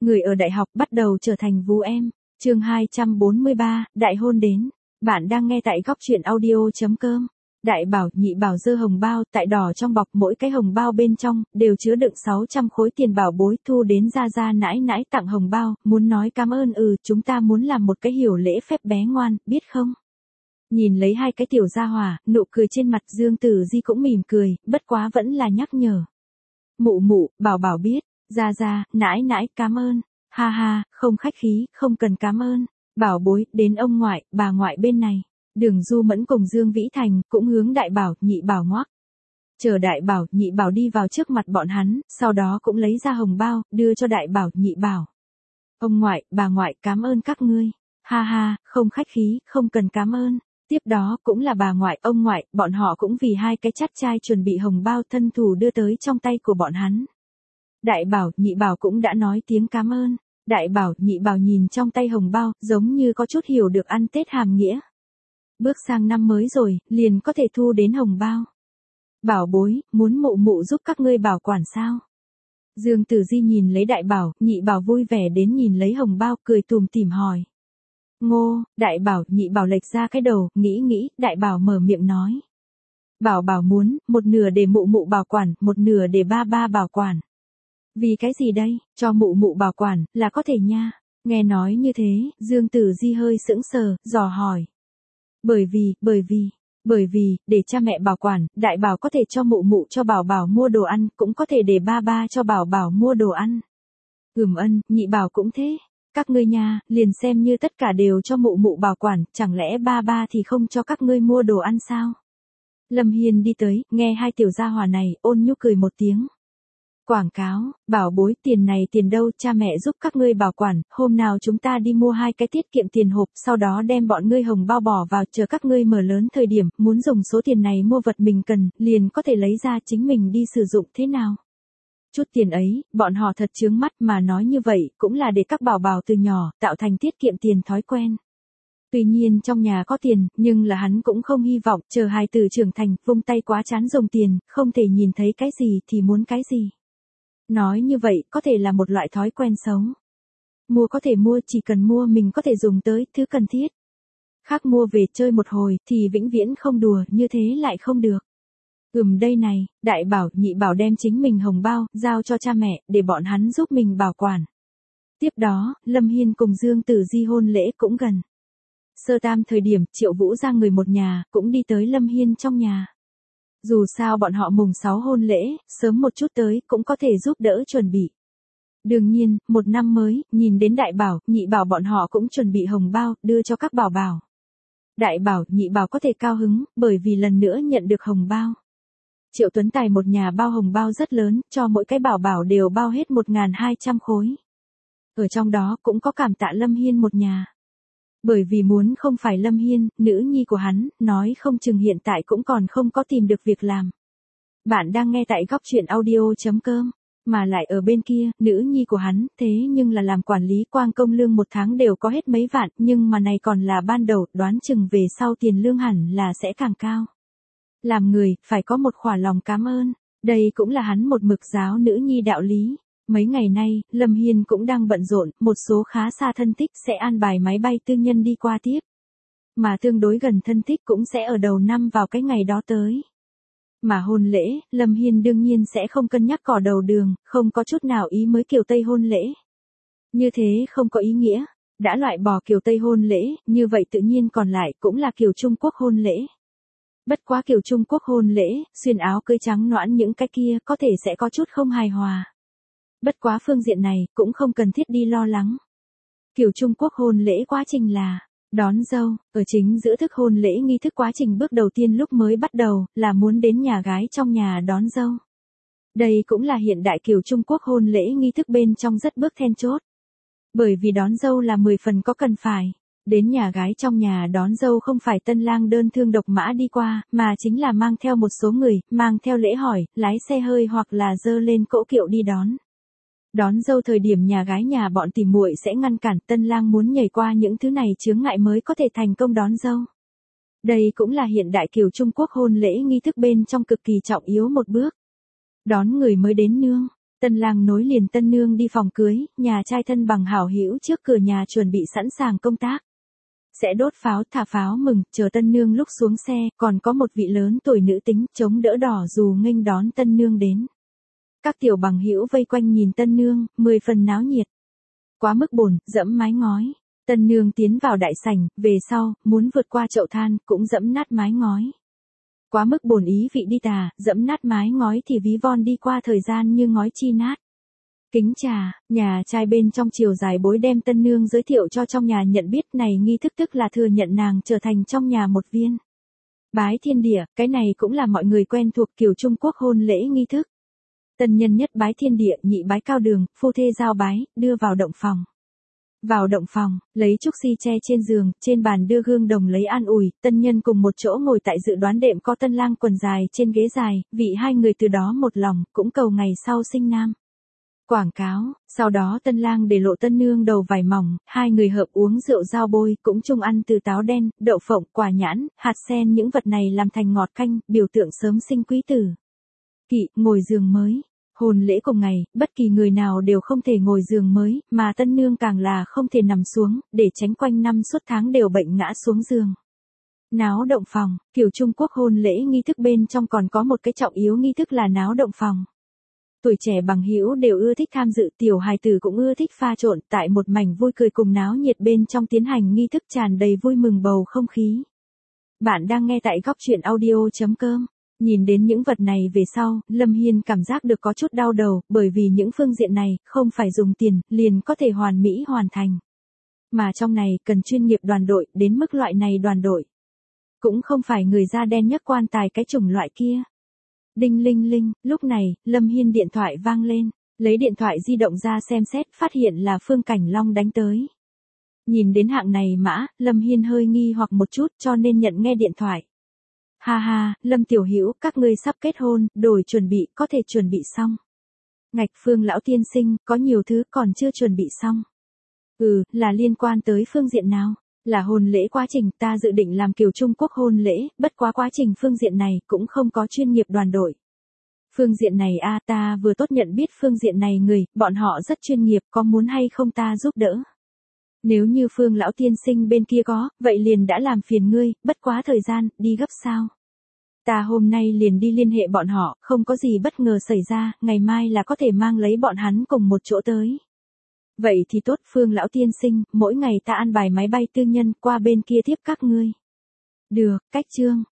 người ở đại học bắt đầu trở thành vú em. Chương 243, đại hôn đến. Bạn đang nghe tại góc truyện audio.com. Đại bảo, nhị bảo giơ hồng bao, tại đỏ trong bọc, mỗi cái hồng bao bên trong đều chứa đựng 600 khối tiền bảo bối. Thu đến ra ra nãi nãi tặng hồng bao, muốn nói cảm ơn. Chúng ta muốn làm một cái hiểu lễ phép bé ngoan, biết không? Nhìn lấy hai cái tiểu gia hỏa, nụ cười trên mặt Dương Tử Di cũng mỉm cười, bất quá vẫn là nhắc nhở. Mụ mụ, bảo bảo biết, ra ra, nãi nãi, cảm ơn. Ha ha, không khách khí, không cần cảm ơn. Bảo bối, đến ông ngoại, bà ngoại bên này. Đường Du Mẫn cùng Dương Vĩ Thành cũng hướng đại bảo, nhị bảo ngoắc. Chờ đại bảo, nhị bảo đi vào trước mặt bọn hắn, sau đó cũng lấy ra hồng bao, đưa cho đại bảo, nhị bảo. Ông ngoại, bà ngoại, cảm ơn các ngươi. Ha ha, không khách khí, không cần cảm ơn. Tiếp đó cũng là bà ngoại, ông ngoại, bọn họ cũng vì hai cái chắt trai chuẩn bị hồng bao thân thủ đưa tới trong tay của bọn hắn. Đại bảo, nhị bảo cũng đã nói tiếng cảm ơn. Đại bảo, nhị bảo nhìn trong tay hồng bao, giống như có chút hiểu được ăn Tết hàm nghĩa. Bước sang năm mới rồi, liền có thể thu đến hồng bao. Bảo bối, muốn mụ mụ giúp các ngươi bảo quản sao? Dương Tử Di nhìn lấy đại bảo, nhị bảo vui vẻ đến nhìn lấy hồng bao, cười tùm tìm hỏi. Ngô, đại bảo, nhị bảo lệch ra cái đầu, nghĩ, đại bảo mở miệng nói. Bảo bảo muốn, một nửa để mụ mụ bảo quản, một nửa để ba ba bảo quản. Vì cái gì đây, cho mụ mụ bảo quản, là có thể nha. Nghe nói như thế, Dương Tử Di hơi sững sờ, dò hỏi. Bởi vì, để cha mẹ bảo quản, đại bảo có thể cho mụ mụ cho bảo bảo mua đồ ăn, cũng có thể để ba ba cho bảo bảo mua đồ ăn. Nhị bảo cũng thế. Các ngươi nha, liền xem như tất cả đều cho mụ mụ bảo quản, chẳng lẽ ba ba thì không cho các ngươi mua đồ ăn sao? Lâm Hiên đi tới, nghe hai tiểu gia hỏa này, ôn nhu cười một tiếng. Quảng cáo, bảo bối, tiền này tiền đâu, cha mẹ giúp các ngươi bảo quản, hôm nào chúng ta đi mua hai cái tiết kiệm tiền hộp, sau đó đem bọn ngươi hồng bao bỏ vào, chờ các ngươi mở lớn thời điểm, muốn dùng số tiền này mua vật mình cần, liền có thể lấy ra chính mình đi sử dụng thế nào? Chút tiền ấy, bọn họ thật chướng mắt, mà nói như vậy, cũng là để các bảo bảo từ nhỏ, tạo thành tiết kiệm tiền thói quen. Tuy nhiên trong nhà có tiền, nhưng là hắn cũng không hy vọng, chờ hài tử trưởng thành, vung tay quá chán dùng tiền, không thể nhìn thấy cái gì thì muốn cái gì. Nói như vậy, có thể là một loại thói quen xấu. Mua có thể mua, chỉ cần mua mình có thể dùng tới, thứ cần thiết. Khác mua về chơi một hồi, thì vĩnh viễn không đùa, như thế lại không được. Đây này, đại bảo, nhị bảo đem chính mình hồng bao, giao cho cha mẹ, để bọn hắn giúp mình bảo quản. Tiếp đó, Lâm Hiên cùng Dương Tử Di hôn lễ cũng gần. Sơ tam thời điểm, Triệu Vũ ra người một nhà, cũng đi tới Lâm Hiên trong nhà. Dù sao bọn họ mùng 6 hôn lễ, sớm một chút tới, cũng có thể giúp đỡ chuẩn bị. Đương nhiên, một năm mới, nhìn đến đại bảo, nhị bảo bọn họ cũng chuẩn bị hồng bao, đưa cho các bảo bảo. Đại bảo, nhị bảo có thể cao hứng, bởi vì lần nữa nhận được hồng bao. Triệu Tuấn Tài một nhà bao hồng bao rất lớn, cho mỗi cái bảo bảo đều bao hết 1.200 khối. Ở trong đó cũng có cảm tạ Lâm Hiên một nhà. Bởi vì muốn không phải Lâm Hiên, nữ nhi của hắn, nói không chừng hiện tại cũng còn không có tìm được việc làm. Bạn đang nghe tại góc truyện audio.com, mà lại ở bên kia, nữ nhi của hắn, thế nhưng là làm quản lý quang công lương một tháng đều có hết mấy vạn, nhưng mà này còn là ban đầu, đoán chừng về sau tiền lương hẳn là sẽ càng cao. Làm người, phải có một khỏa lòng cảm ơn, đây cũng là hắn một mực giáo nữ nhi đạo lý. Mấy ngày nay, Lâm Hiên cũng đang bận rộn, một số khá xa thân thích sẽ an bài máy bay tư nhân đi qua tiếp. Mà tương đối gần thân thích cũng sẽ ở đầu năm vào cái ngày đó tới. Mà hôn lễ, Lâm Hiên đương nhiên sẽ không cân nhắc cỏ đầu đường, không có chút nào ý mới kiểu Tây hôn lễ. Như thế không có ý nghĩa, đã loại bỏ kiểu Tây hôn lễ, như vậy tự nhiên còn lại cũng là kiểu Trung Quốc hôn lễ. Bất quá kiểu Trung Quốc hôn lễ, xuyên áo cưới trắng noãn những cái kia có thể sẽ có chút không hài hòa. Bất quá phương diện này, cũng không cần thiết đi lo lắng. Kiểu Trung Quốc hôn lễ quá trình là đón dâu, ở chính giữa thức hôn lễ nghi thức quá trình bước đầu tiên lúc mới bắt đầu, là muốn đến nhà gái trong nhà đón dâu. Đây cũng là hiện đại kiểu Trung Quốc hôn lễ nghi thức bên trong rất bước then chốt. Bởi vì đón dâu là 10 phần có cần phải. Đến nhà gái trong nhà đón dâu không phải tân lang đơn thương độc mã đi qua, mà chính là mang theo một số người, mang theo lễ hỏi, lái xe hơi hoặc là dơ lên cỗ kiệu đi đón. Đón dâu thời điểm nhà gái nhà bọn tỉ muội sẽ ngăn cản tân lang muốn nhảy qua những thứ này chướng ngại mới có thể thành công đón dâu. Đây cũng là hiện đại kiểu Trung Quốc hôn lễ nghi thức bên trong cực kỳ trọng yếu một bước. Đón người mới đến nương. Tân lang nối liền tân nương đi phòng cưới, nhà trai thân bằng hảo hữu trước cửa nhà chuẩn bị sẵn sàng công tác. Sẽ đốt pháo thả pháo mừng, chờ tân nương lúc xuống xe, còn có một vị lớn tuổi nữ tính chống đỡ đỏ dù nghênh đón tân nương đến. Các tiểu bằng hữu vây quanh nhìn tân nương, 10 phần náo nhiệt. Quá mức bồn, dẫm mái ngói. Tân nương tiến vào đại sảnh, về sau, muốn vượt qua chậu than, cũng dẫm nát mái ngói. Quá mức bồn ý vị đi tà, dẫm nát mái ngói thì ví von đi qua thời gian như ngói chi nát. Kính trà, nhà trai bên trong chiều dài bối đem tân nương giới thiệu cho trong nhà nhận biết này nghi thức tức là thừa nhận nàng trở thành trong nhà một viên. Bái thiên địa, cái này cũng là mọi người quen thuộc kiểu Trung Quốc hôn lễ nghi thức. Tân nhân nhất bái thiên địa, nhị bái cao đường, phu thê giao bái, đưa vào động phòng. Vào động phòng, lấy trúc si che trên giường, trên bàn đưa gương đồng lấy an ủi, tân nhân cùng một chỗ ngồi tại dự đoán đệm có tân lang quần dài trên ghế dài, vị hai người từ đó một lòng, cũng cầu ngày sau sinh nam. Quảng cáo, sau đó tân lang để lộ tân nương đầu vải mỏng, hai người hợp uống rượu giao bôi, cũng chung ăn từ táo đen, đậu phộng, quả nhãn, hạt sen những vật này làm thành ngọt canh, biểu tượng sớm sinh quý tử. Kỵ, ngồi giường mới. Hôn lễ cùng ngày, bất kỳ người nào đều không thể ngồi giường mới, mà tân nương càng là không thể nằm xuống, để tránh quanh năm suốt tháng đều bệnh ngã xuống giường. Náo động phòng, kiểu Trung Quốc hôn lễ nghi thức bên trong còn có một cái trọng yếu nghi thức là náo động phòng. Tuổi trẻ bằng hữu đều ưa thích tham dự, tiểu hài tử cũng ưa thích pha trộn, tại một mảnh vui cười cùng náo nhiệt bên trong tiến hành nghi thức tràn đầy vui mừng bầu không khí. Bạn đang nghe tại góc truyện audio.com. Nhìn đến những vật này về sau, Lâm Hiên cảm giác được có chút đau đầu, bởi vì những phương diện này, không phải dùng tiền, liền có thể hoàn mỹ hoàn thành. Mà trong này, cần chuyên nghiệp đoàn đội, đến mức loại này đoàn đội. Cũng không phải người da đen nhất quan tài cái chủng loại kia. Đinh linh linh, lúc này, Lâm Hiên điện thoại vang lên, lấy điện thoại di động ra xem xét, phát hiện là Phương Cảnh Long đánh tới. Nhìn đến hạng này mã, Lâm Hiên hơi nghi hoặc một chút cho nên nhận nghe điện thoại. Ha ha, Lâm Tiểu Hữu, các ngươi sắp kết hôn, đổi chuẩn bị, có thể chuẩn bị xong. Ngạch Phương lão tiên sinh, có nhiều thứ còn chưa chuẩn bị xong. Là liên quan tới phương diện nào? Là hôn lễ quá trình, ta dự định làm kiểu Trung Quốc hôn lễ, bất quá quá trình phương diện này cũng không có chuyên nghiệp đoàn đội. Phương diện này ta vừa tốt nhận biết phương diện này người, bọn họ rất chuyên nghiệp, có muốn hay không ta giúp đỡ? Nếu như Phương lão tiên sinh bên kia có, vậy liền đã làm phiền ngươi, bất quá thời gian, đi gấp sao? Ta hôm nay liền đi liên hệ bọn họ, không có gì bất ngờ xảy ra, ngày mai là có thể mang lấy bọn hắn cùng một chỗ tới. Vậy thì tốt, Phương lão tiên sinh, mỗi ngày ta an bài máy bay tư nhân qua bên kia tiếp các ngươi. Được, cách chương.